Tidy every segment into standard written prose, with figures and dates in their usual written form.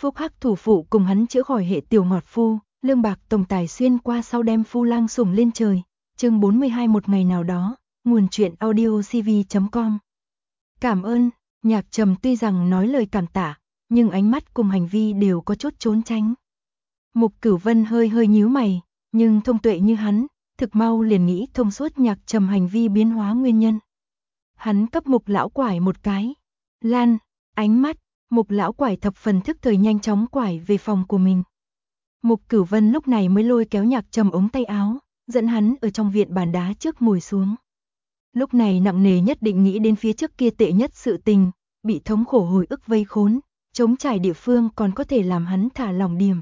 Phúc Hắc thủ phụ cùng hắn chữa khỏi hệ tiểu ngọt phu, lương bạc tổng tài xuyên qua sau đem phu lang sủng lên trời. Chương 42 một ngày nào đó, nguồn truyện audiocv.com. Cảm ơn, Nhạc Trầm tuy rằng nói lời cảm tạ, nhưng ánh mắt cùng hành vi đều có chút trốn tránh. Mục Cửu Vân hơi hơi nhíu mày, nhưng thông tuệ như hắn, thực mau liền nghĩ thông suốt Nhạc Trầm hành vi biến hóa nguyên nhân. Hắn cấp Mục lão quải một cái lan, ánh mắt, Mục lão quải thập phần thức thời nhanh chóng quải về phòng của mình. Mục Cửu Vân lúc này mới lôi kéo Nhạc Trầm ống tay áo, dẫn hắn ở trong viện bàn đá trước ngồi xuống. Lúc này nặng nề nhất định nghĩ đến phía trước kia tệ nhất sự tình, bị thống khổ hồi ức vây khốn, chống trải địa phương còn có thể làm hắn thả lỏng điểm.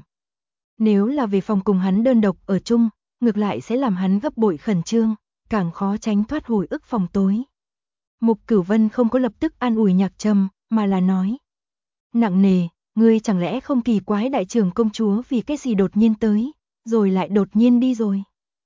Nếu là về phòng cùng hắn đơn độc ở chung, ngược lại sẽ làm hắn gấp bội khẩn trương, càng khó tránh thoát hồi ức phòng tối. Mục Cửu Vân không có lập tức an ủi Nhạc Trầm, mà là nói: "Nặng nề, ngươi chẳng lẽ không kỳ quái đại trưởng công chúa vì cái gì đột nhiên tới, rồi lại đột nhiên đi rồi?"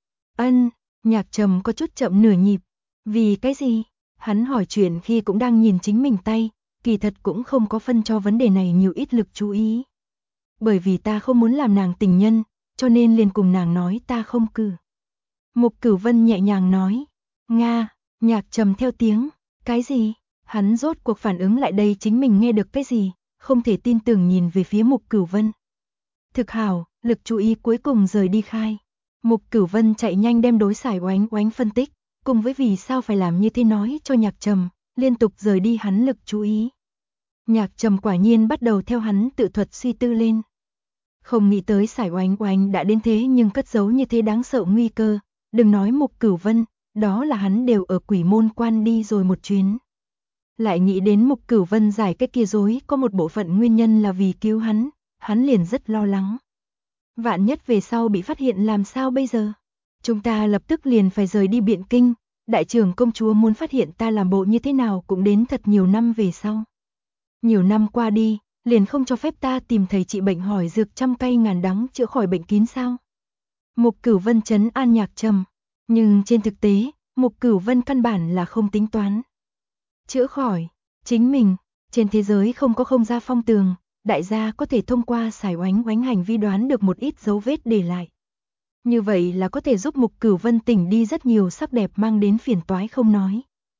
Ân, Nhạc Trầm có chút chậm nửa nhịp. Vì cái gì? Hắn hỏi chuyện khi cũng đang nhìn chính mình tay, kỳ thật cũng không có phân cho vấn đề này nhiều ít lực chú ý. Bởi vì ta không muốn làm nàng tình nhân, cho nên liền cùng nàng nói ta không cử. Mục Cửu Vân nhẹ nhàng nói. Nga, Nhạc Trầm theo tiếng. Cái gì? Hắn rốt cuộc phản ứng lại đây chính mình nghe được cái gì, không thể tin tưởng nhìn về phía Mục Cửu Vân. Thực hảo, lực chú ý cuối cùng rời đi khai. Mục Cửu Vân chạy nhanh đem đối xài oánh oánh phân tích, cùng với vì sao phải làm như thế nói cho Nhạc Trầm, liên tục rời đi hắn lực chú ý. Nhạc Trầm quả nhiên bắt đầu theo hắn tự thuật suy tư lên. Không nghĩ tới xài oánh oánh đã đến thế nhưng cất giấu như thế đáng sợ nguy cơ, đừng nói Mục Cửu Vân, đó là hắn đều ở Quỷ Môn Quan đi rồi một chuyến. Lại nghĩ đến Mục Cửu Vân giải cái kia dối có một bộ phận nguyên nhân là vì cứu hắn liền rất lo lắng. Vạn nhất về sau bị phát hiện làm sao bây giờ? Chúng ta lập tức liền phải rời đi Biện Kinh, đại trưởng công chúa muốn phát hiện ta làm bộ như thế nào cũng đến thật nhiều năm về sau. Nhiều năm qua đi, liền không cho phép ta tìm thầy trị bệnh hỏi dược trăm cây ngàn đắng chữa khỏi bệnh kín sao? Mục Cửu Vân trấn an Nhạc Trầm, nhưng trên thực tế, Mục Cửu Vân căn bản là không tính toán. Chữa khỏi, chính mình, trên thế giới không có không gia phong tường, đại gia có thể thông qua xài oánh oánh hành vi đoán được một ít dấu vết để lại. Như vậy là có thể giúp Mục Cửu Vân tỉnh đi rất nhiều sắc đẹp mang đến phiền toái không nói.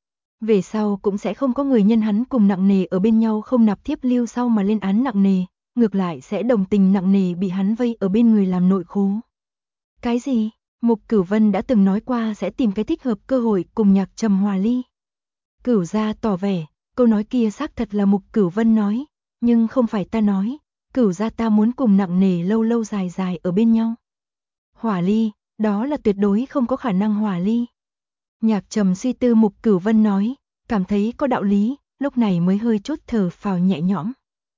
Về sau cũng sẽ không có người nhân hắn cùng nặng nề ở bên nhau không nạp thiếp lưu sau mà lên án nặng nề, ngược lại sẽ đồng tình nặng nề bị hắn vây ở bên người làm nội khố. Cái gì? Mục Cửu Vân đã từng nói qua sẽ tìm cái thích hợp cơ hội cùng Nhạc Trầm hòa ly. Cửu gia tỏ vẻ, câu nói kia xác thật là Mục Cửu Vân nói, nhưng không phải ta nói, Cửu gia ta muốn cùng nặng nề lâu lâu dài dài ở bên nhau. Hỏa ly, đó là tuyệt đối không có khả năng hỏa ly. Nhạc Trầm suy tư Mục Cửu Vân nói, cảm thấy có đạo lý, lúc này mới hơi chút thở phào nhẹ nhõm.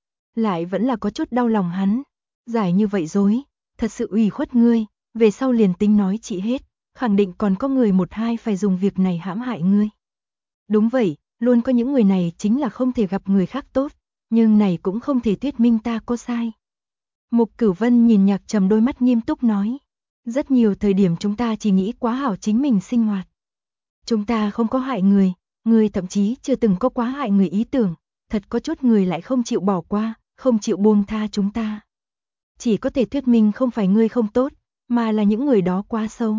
Lại vẫn là có chút đau lòng hắn, giải như vậy dối, thật sự ủy khuất ngươi, về sau liền tính nói chị hết, khẳng định còn có người một hai phải dùng việc này hãm hại ngươi. Đúng vậy, luôn có những người này chính là không thể gặp người khác tốt, nhưng này cũng không thể thuyết minh ta có sai. Mục Cửu Vân nhìn Nhạc Trầm đôi mắt nghiêm túc nói, rất nhiều thời điểm chúng ta chỉ nghĩ quá hảo chính mình sinh hoạt. Chúng ta không có hại người thậm chí chưa từng có quá hại người ý tưởng, thật có chút người lại không chịu bỏ qua, không chịu buông tha chúng ta. Chỉ có thể thuyết minh không phải ngươi không tốt, mà là những người đó quá xấu.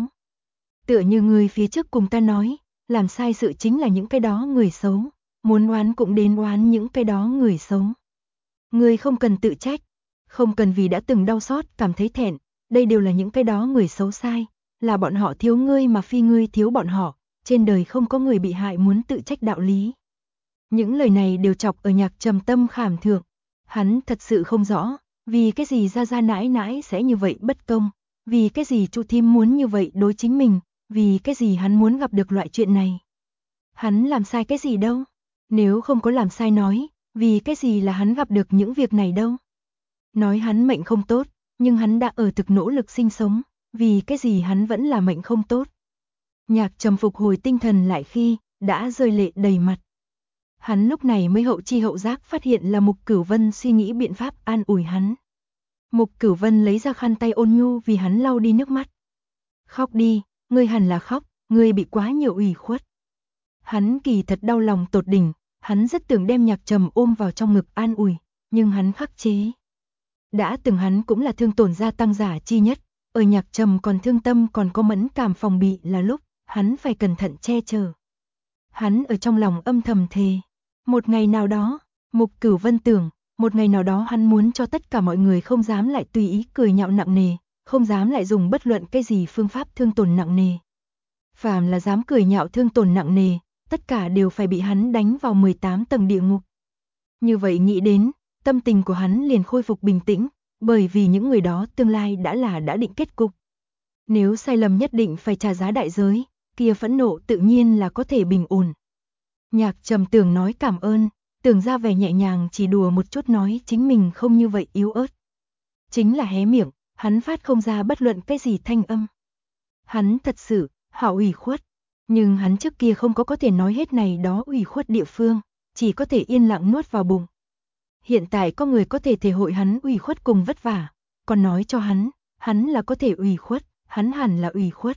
Tựa như người phía trước cùng ta nói, làm sai sự chính là những cái đó người xấu, muốn oán cũng đến oán những cái đó người xấu. Ngươi không cần tự trách, không cần vì đã từng đau xót cảm thấy thẹn, đây đều là những cái đó người xấu sai, là bọn họ thiếu ngươi mà phi ngươi thiếu bọn họ, trên đời không có người bị hại muốn tự trách đạo lý. Những lời này đều chọc ở Nhạc Trầm tâm khảm thượng, hắn thật sự không rõ, vì cái gì gia gia nãi nãi sẽ như vậy bất công, vì cái gì Chu Thím muốn như vậy đối chính mình, vì cái gì hắn muốn gặp được loại chuyện này. Hắn làm sai cái gì đâu? Nếu không có làm sai nói, vì cái gì là hắn gặp được những việc này đâu? Nói hắn mệnh không tốt, nhưng hắn đã ở thực nỗ lực sinh sống, vì cái gì hắn vẫn là mệnh không tốt? Nhạc Trầm phục hồi tinh thần lại khi đã rơi lệ đầy mặt. Hắn lúc này mới hậu chi hậu giác phát hiện là Mục Cửu Vân suy nghĩ biện pháp an ủi hắn. Mục Cửu Vân lấy ra khăn tay ôn nhu vì hắn lau đi nước mắt. Khóc đi, ngươi hẳn là khóc, ngươi bị quá nhiều ủy khuất. Hắn kỳ thật đau lòng tột đỉnh, hắn rất tưởng đem Nhạc Trầm ôm vào trong ngực an ủi, nhưng hắn khắc chế. Đã từng hắn cũng là thương tổn gia tăng giả chi nhất, ở Nhạc Trầm còn thương tâm còn có mẫn cảm phòng bị là lúc, hắn phải cẩn thận che chở. Hắn ở trong lòng âm thầm thề, một ngày nào đó, Mục Cửu Vân tưởng, một ngày nào đó hắn muốn cho tất cả mọi người không dám lại tùy ý cười nhạo nặng nề, không dám lại dùng bất luận cái gì phương pháp thương tổn nặng nề. Phàm là dám cười nhạo thương tổn nặng nề, tất cả đều phải bị hắn đánh vào 18 tầng địa ngục. Như vậy nghĩ đến, tâm tình của hắn liền khôi phục bình tĩnh, bởi vì những người đó tương lai đã định kết cục. Nếu sai lầm nhất định phải trả giá đại giới, kia phẫn nộ tự nhiên là có thể bình ổn. Nhạc Trầm tưởng nói cảm ơn, tưởng ra vẻ nhẹ nhàng chỉ đùa một chút nói chính mình không như vậy yếu ớt. Chính là hé miệng, hắn phát không ra bất luận cái gì thanh âm. Hắn thật sự, hảo ủy khuất, nhưng hắn trước kia không có thể nói hết này đó ủy khuất địa phương, chỉ có thể yên lặng nuốt vào bụng. Hiện tại có người có thể thể hội hắn ủy khuất cùng vất vả, còn nói cho hắn là có thể ủy khuất, hắn hẳn là ủy khuất.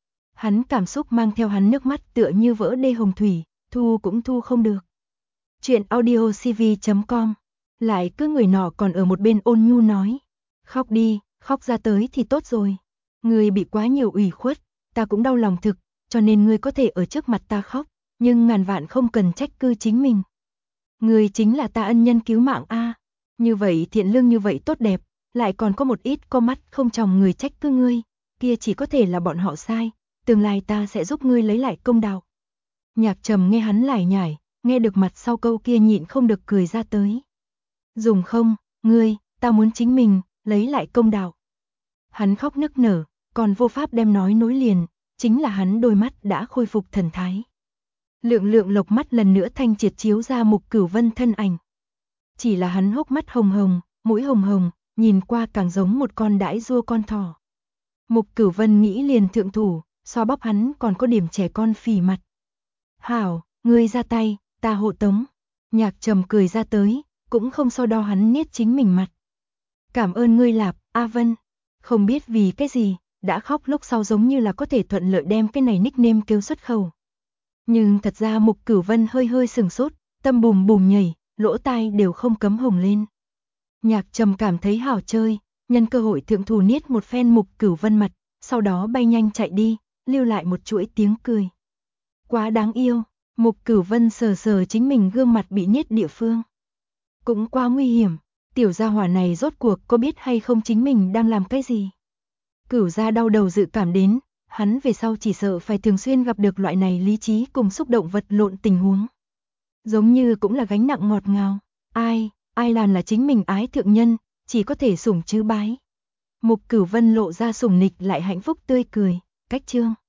Hắn cảm xúc mang theo hắn nước mắt tựa như vỡ đê hồng thủy, thu cũng thu không được. Chuyện audiocv.com. Lại cứ người nọ còn ở một bên ôn nhu nói, khóc đi, khóc ra tới thì tốt rồi. Ngươi bị quá nhiều ủy khuất, ta cũng đau lòng thực, cho nên ngươi có thể ở trước mặt ta khóc, nhưng ngàn vạn không cần trách cứ chính mình. Ngươi chính là ta ân nhân cứu mạng a. Như vậy thiện lương như vậy tốt đẹp, lại còn có một ít có mắt không tròng người trách cứ ngươi, kia chỉ có thể là bọn họ sai, tương lai ta sẽ giúp ngươi lấy lại công đạo. Nhạc Trầm nghe hắn lải nhải, nghe được mặt sau câu kia nhịn không được cười ra tới. Dùng không, ngươi, ta muốn chính mình, lấy lại công đạo. Hắn khóc nức nở, còn vô pháp đem nói nối liền, chính là hắn đôi mắt đã khôi phục thần thái. Lượng lượng lộc mắt lần nữa thanh triệt chiếu ra Mục Cửu Vân thân ảnh. Chỉ là hắn hốc mắt hồng hồng, mũi hồng hồng, nhìn qua càng giống một con đãi rua con thỏ. Mục Cửu Vân nghĩ liền thượng thủ, xoa bóp hắn còn có điểm trẻ con phì mặt. Hảo, ngươi ra tay, ta hộ tống. Nhạc Trầm cười ra tới, cũng không so đo hắn niết chính mình mặt. Cảm ơn ngươi Lạp, A Vân. Không biết vì cái gì, đã khóc lúc sau giống như là có thể thuận lợi đem cái này nickname kêu xuất khẩu. Nhưng thật ra Mục Cửu Vân hơi hơi sừng sốt, tâm bùm bùm nhảy, lỗ tai đều không cấm hồng lên. Nhạc Trầm cảm thấy hảo chơi, nhân cơ hội thượng thủ niết một phen Mục Cửu Vân mặt, sau đó bay nhanh chạy đi, lưu lại một chuỗi tiếng cười. Quá đáng yêu, Mục Cửu Vân sờ sờ chính mình gương mặt bị niết địa phương. Cũng quá nguy hiểm, tiểu gia hỏa này rốt cuộc có biết hay không chính mình đang làm cái gì. Cửu gia đau đầu dự cảm đến, hắn về sau chỉ sợ phải thường xuyên gặp được loại này lý trí cùng xúc động vật lộn tình huống. Giống như cũng là gánh nặng ngọt ngào, ai làm là chính mình ái thượng nhân, chỉ có thể sủng chứ bái. Mục Cửu Vân lộ ra sủng nịch lại hạnh phúc tươi cười, cách chương.